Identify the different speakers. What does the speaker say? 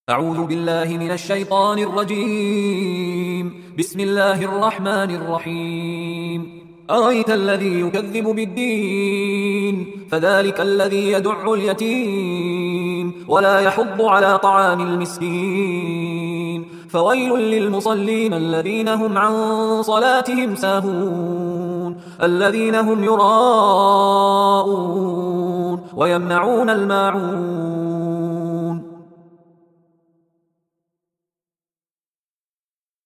Speaker 1: أعوذ بالله من الشيطان الرجيم. بسم الله الرحمن الرحيم. أرأيت الذي يكذب بالدين فذلك الذي يدع اليتيم ولا يحض على طعام المسكين فويل للمصلين الذين هم عن صلاتهم ساهون الذين هم يراءون ويمنعون الماعون